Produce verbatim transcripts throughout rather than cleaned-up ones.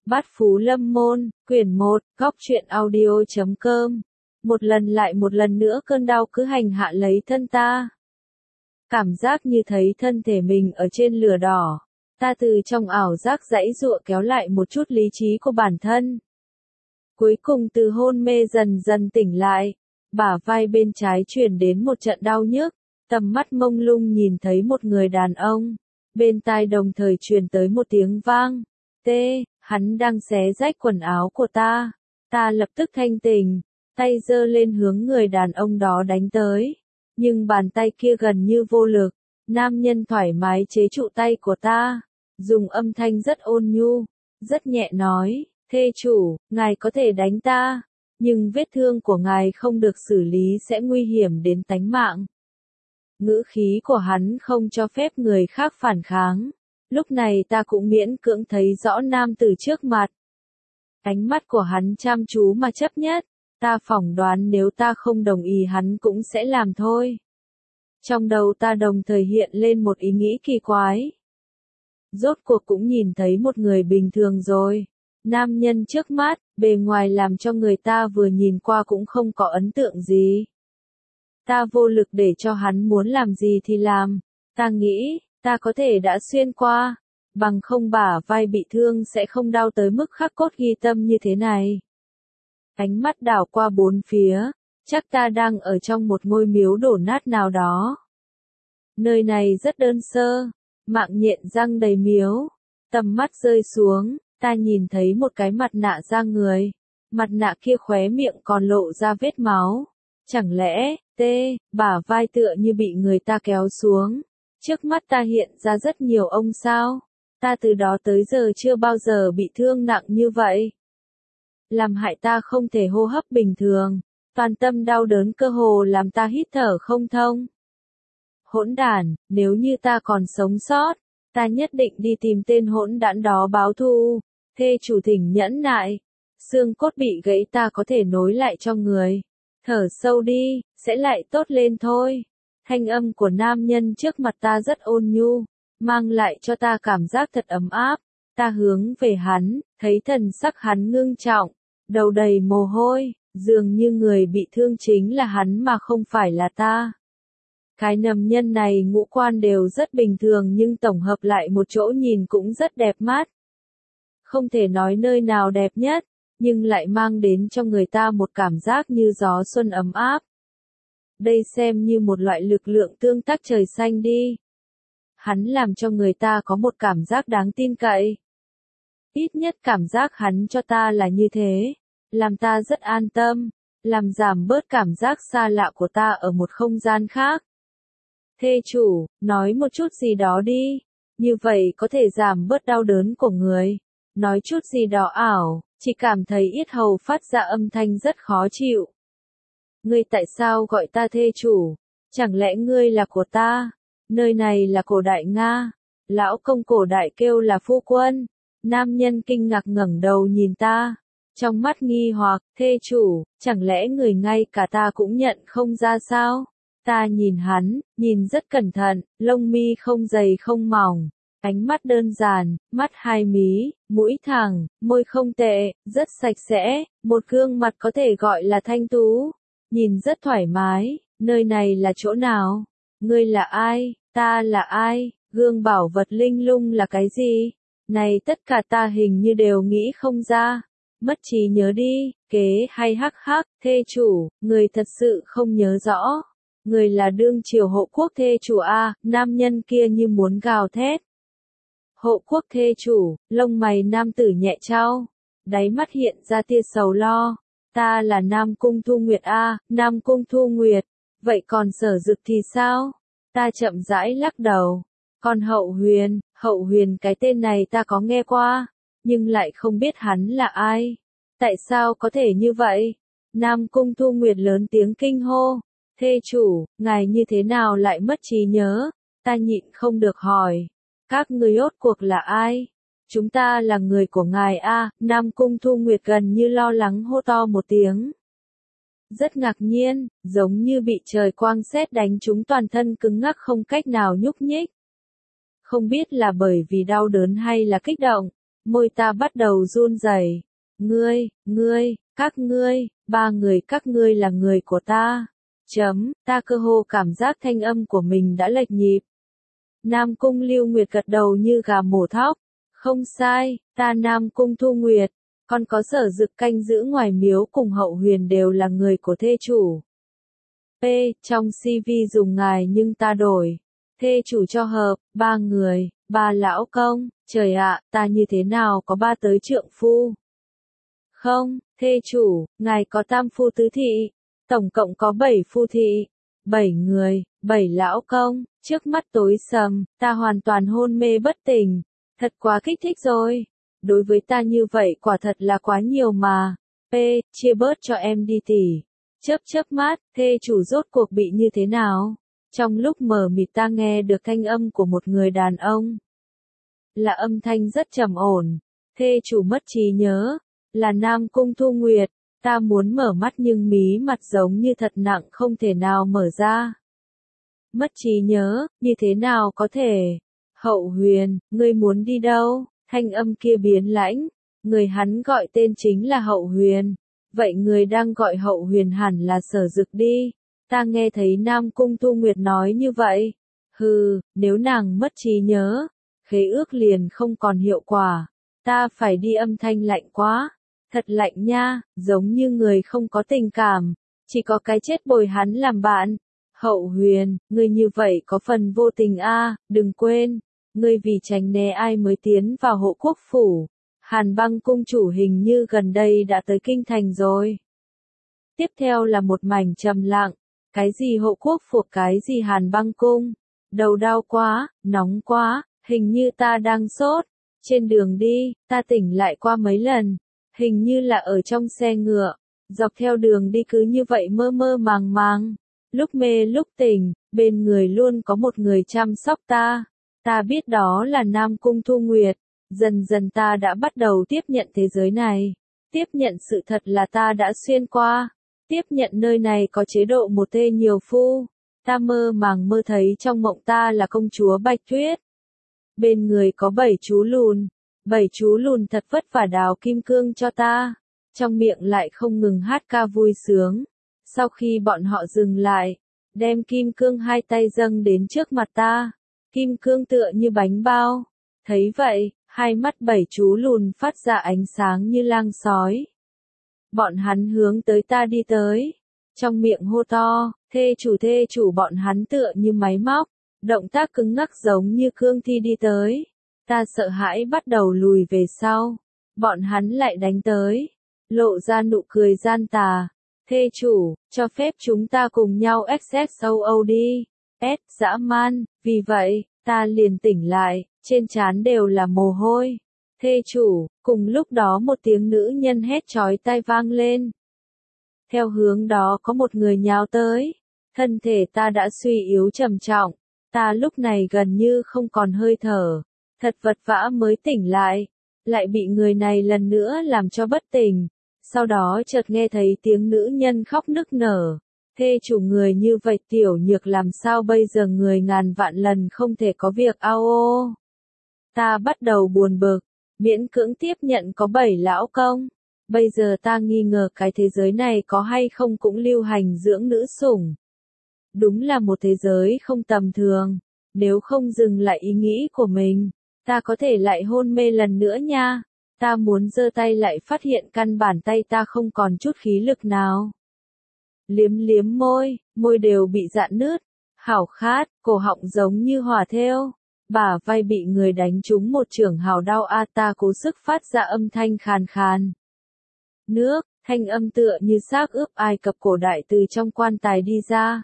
Bát Phú Lâm Môn, quyển một, góc truyện audio chấm com. Một lần lại một lần nữa cơn đau cứ hành hạ lấy thân ta. Cảm giác như thấy thân thể mình ở trên lửa đỏ. Ta từ trong ảo giác giãy giụa kéo lại một chút lý trí của bản thân. Cuối cùng từ hôn mê dần dần tỉnh lại. Bả vai bên trái truyền đến một trận đau nhức. Tầm mắt mông lung nhìn thấy một người đàn ông. Bên tai đồng thời truyền tới một tiếng vang. Tê, hắn đang xé rách quần áo của ta. Ta lập tức thanh tỉnh, tay giơ lên hướng người đàn ông đó đánh tới. Nhưng bàn tay kia gần như vô lực. Nam nhân thoải mái chế trụ tay của ta. Dùng âm thanh rất ôn nhu, rất nhẹ nói, thê chủ, ngài có thể đánh ta. Nhưng vết thương của ngài không được xử lý sẽ nguy hiểm đến tánh mạng. Ngữ khí của hắn không cho phép người khác phản kháng. Lúc này ta cũng miễn cưỡng thấy rõ nam tử trước mặt. Ánh mắt của hắn chăm chú mà chấp nhất. Ta phỏng đoán nếu ta không đồng ý hắn cũng sẽ làm thôi. Trong đầu ta đồng thời hiện lên một ý nghĩ kỳ quái. Rốt cuộc cũng nhìn thấy một người bình thường rồi. Nam nhân trước mắt, bề ngoài làm cho người ta vừa nhìn qua cũng không có ấn tượng gì. Ta vô lực để cho hắn muốn làm gì thì làm. Ta nghĩ, ta có thể đã xuyên qua. Bằng không bả vai bị thương sẽ không đau tới mức khắc cốt ghi tâm như thế này. Ánh mắt đảo qua bốn phía. Chắc ta đang ở trong một ngôi miếu đổ nát nào đó. Nơi này rất đơn sơ. Mạng nhện răng đầy miếu. Tầm mắt rơi xuống. Ta nhìn thấy một cái mặt nạ da người. Mặt nạ kia khóe miệng còn lộ ra vết máu. Chẳng lẽ, tê, bả vai tựa như bị người ta kéo xuống. Trước mắt ta hiện ra rất nhiều ông sao. Ta từ đó tới giờ chưa bao giờ bị thương nặng như vậy. Làm hại ta không thể hô hấp bình thường. Toàn tâm đau đớn cơ hồ làm ta hít thở không thông. Hỗn đản, nếu như ta còn sống sót, ta nhất định đi tìm tên hỗn đản đó báo thù. Thê chủ thỉnh nhẫn nại. Xương cốt bị gãy ta có thể nối lại cho người. Thở sâu đi, sẽ lại tốt lên thôi. Thanh âm của nam nhân trước mặt ta rất ôn nhu, mang lại cho ta cảm giác thật ấm áp. Ta hướng về hắn, thấy thần sắc hắn ngưng trọng, đầu đầy mồ hôi, dường như người bị thương chính là hắn mà không phải là ta. Cái nầm nhân này ngũ quan đều rất bình thường nhưng tổng hợp lại một chỗ nhìn cũng rất đẹp mắt. Không thể nói nơi nào đẹp nhất, nhưng lại mang đến cho người ta một cảm giác như gió xuân ấm áp. Đây xem như một loại lực lượng tương tác trời xanh đi. Hắn làm cho người ta có một cảm giác đáng tin cậy. Ít nhất cảm giác hắn cho ta là như thế. Làm ta rất an tâm. Làm giảm bớt cảm giác xa lạ của ta ở một không gian khác. Thê chủ, nói một chút gì đó đi. Như vậy có thể giảm bớt đau đớn của người. Nói chút gì đó ảo, chỉ cảm thấy yết hầu phát ra âm thanh rất khó chịu. Ngươi tại sao gọi ta thê chủ? Chẳng lẽ ngươi là của ta? Nơi này là cổ đại Nga. Lão công cổ đại kêu là phu quân. Nam nhân kinh ngạc ngẩng đầu nhìn ta. Trong mắt nghi hoặc, thê chủ, chẳng lẽ người ngay cả ta cũng nhận không ra sao? Ta nhìn hắn, nhìn rất cẩn thận, lông mi không dày không mỏng. Ánh mắt đơn giản, mắt hai mí, mũi thẳng, môi không tệ, rất sạch sẽ, một gương mặt có thể gọi là thanh tú. Nhìn rất thoải mái, nơi này là chỗ nào? Ngươi là ai? Ta là ai? Gương bảo vật linh lung là cái gì? Này tất cả ta hình như đều nghĩ không ra. Mất trí nhớ đi, kế hay hắc hắc, thê chủ, người thật sự không nhớ rõ. Người là đương triều hộ quốc thê chủ a, nam nhân kia như muốn gào thét. Hộ quốc thê chủ, lông mày nam tử nhẹ trao, đáy mắt hiện ra tia sầu lo. Ta là Nam Cung Thu Nguyệt a, Nam Cung Thu Nguyệt, vậy còn Sở Dực thì sao? Ta chậm rãi lắc đầu. Còn Hậu Huyền, Hậu Huyền cái tên này ta có nghe qua, nhưng lại không biết hắn là ai. Tại sao có thể như vậy? Nam Cung Thu Nguyệt lớn tiếng kinh hô. Thê chủ, ngài như thế nào lại mất trí nhớ? Ta nhịn không được hỏi. Các ngươi rốt cuộc là ai? Chúng ta là người của ngài a, Nam Cung Thu Nguyệt gần như lo lắng hô to một tiếng. Rất ngạc nhiên, giống như bị trời quang sét đánh trúng toàn thân cứng ngắc không cách nào nhúc nhích. Không biết là bởi vì đau đớn hay là kích động, Môi ta bắt đầu run rẩy. Ngươi, ngươi, các ngươi, ba người các ngươi là người của ta. Chấm, ta cơ hồ cảm giác thanh âm của mình đã lệch nhịp. Nam Cung Lưu Nguyệt gật đầu như gà mổ thóc. Không sai, ta Nam Cung Thu Nguyệt, còn có Sở Dực canh giữ ngoài miếu cùng Hậu Huyền đều là người của thê chủ. P, trong xê vê dùng ngài nhưng ta đổi. Thê chủ cho hợp, ba người, ba lão công, trời ạ, ta như thế nào có ba tới trượng phu? Không, thê chủ, ngài có tam phu tứ thị, tổng cộng có bảy phu thị, bảy người, bảy lão công, trước mắt tối sầm, ta hoàn toàn hôn mê bất tỉnh, thật quá kích thích rồi. Đối với ta như vậy quả thật là quá nhiều mà. P, chia bớt cho em đi tỷ. Chớp chớp mắt, thê chủ rốt cuộc bị như thế nào? Trong lúc mờ mịt ta nghe được thanh âm của một người đàn ông. Là âm thanh rất trầm ổn. Thê chủ mất trí nhớ. Là Nam Cung Thu Nguyệt. Ta muốn mở mắt nhưng mí mặt giống như thật nặng không thể nào mở ra. Mất trí nhớ, như thế nào có thể? Hậu Huyền, ngươi muốn đi đâu? Thanh âm kia biến lãnh. Người hắn gọi tên chính là Hậu Huyền. Vậy người đang gọi Hậu Huyền hẳn là Sở Dực đi. Ta nghe thấy Nam Cung Thu Nguyệt nói như vậy. Hừ, nếu nàng mất trí nhớ, khế ước liền không còn hiệu quả. Ta phải đi, âm thanh lạnh quá. Thật lạnh nha, giống như người không có tình cảm. Chỉ có cái chết bồi hắn làm bạn. Hậu Huyền, ngươi như vậy có phần vô tình a, đừng quên. Ngươi vì tránh né ai mới tiến vào Hộ Quốc Phủ. Hàn Băng cung chủ hình như gần đây đã tới kinh thành rồi. Tiếp theo là một mảnh trầm lặng. Cái gì Hộ Quốc Phủ, cái gì Hàn Băng cung. Đầu đau quá, nóng quá, hình như ta đang sốt. Trên đường đi, ta tỉnh lại qua mấy lần. Hình như là ở trong xe ngựa. Dọc theo đường đi cứ như vậy mơ mơ màng màng. Lúc mê lúc tỉnh, bên người luôn có một người chăm sóc ta. Ta biết đó là Nam Cung Thu Nguyệt. Dần dần ta đã bắt đầu tiếp nhận thế giới này. Tiếp nhận sự thật là ta đã xuyên qua. Tiếp nhận nơi này có chế độ một thê nhiều phu. Ta mơ màng mơ thấy trong mộng ta là công chúa Bạch Tuyết. Bên người có bảy chú lùn. Bảy chú lùn thật vất vả đào kim cương cho ta. Trong miệng lại không ngừng hát ca vui sướng. Sau khi bọn họ dừng lại, đem kim cương hai tay dâng đến trước mặt ta. Kim cương tựa như bánh bao. Thấy vậy, hai mắt bảy chú lùn phát ra ánh sáng như lang sói. Bọn hắn hướng tới ta đi tới. Trong miệng hô to, thê chủ thê chủ, bọn hắn tựa như máy móc. Động tác cứng ngắc giống như cương thi đi tới. Ta sợ hãi bắt đầu lùi về sau. Bọn hắn lại đánh tới. Lộ ra nụ cười gian tà. Thê chủ, cho phép chúng ta cùng nhau xxo đi. S dã man, vì vậy, ta liền tỉnh lại, trên trán đều là mồ hôi. Thê chủ, cùng lúc đó một tiếng nữ nhân hét chói tai vang lên. Theo hướng đó có một người nhào tới. Thân thể ta đã suy yếu trầm trọng. Ta lúc này gần như không còn hơi thở. Thật vật vã mới tỉnh lại. Lại bị người này lần nữa làm cho bất tỉnh. Sau đó chợt nghe thấy tiếng nữ nhân khóc nức nở. Thê chủ, người như vậy tiểu nhược làm sao bây giờ, người ngàn vạn lần không thể có việc ao ô. Ta bắt đầu buồn bực, miễn cưỡng tiếp nhận có bảy lão công. Bây giờ ta nghi ngờ cái thế giới này có hay không cũng lưu hành dưỡng nữ sủng. Đúng là một thế giới không tầm thường. Nếu không dừng lại ý nghĩ của mình, ta có thể lại hôn mê lần nữa nha. Ta muốn giơ tay lại phát hiện căn bản tay ta không còn chút khí lực nào. Liếm liếm môi, môi đều bị rạn nứt. Hảo khát, cổ họng giống như hỏa thêu. Bả vai bị người đánh trúng một chưởng hào đau a, ta cố sức phát ra âm thanh khàn khàn. Nước, thanh âm tựa như xác ướp Ai Cập cổ đại từ trong quan tài đi ra.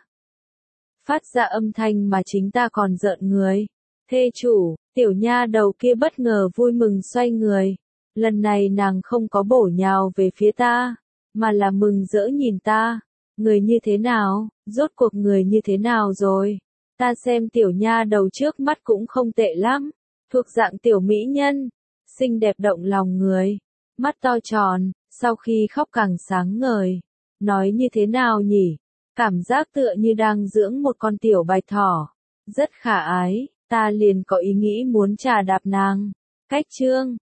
Phát ra âm thanh mà chính ta còn rợn người. Thê chủ, tiểu nha đầu kia bất ngờ vui mừng xoay người. Lần này nàng không có bổ nhào về phía ta, mà là mừng rỡ nhìn ta. Người như thế nào, rốt cuộc người như thế nào rồi? Ta xem tiểu nha đầu trước mắt cũng không tệ lắm, thuộc dạng tiểu mỹ nhân, xinh đẹp động lòng người, mắt to tròn, sau khi khóc càng sáng ngời. Nói như thế nào nhỉ? Cảm giác tựa như đang dưỡng một con tiểu bạch thỏ. Rất khả ái, ta liền có ý nghĩ muốn trà đạp nàng. Cách chương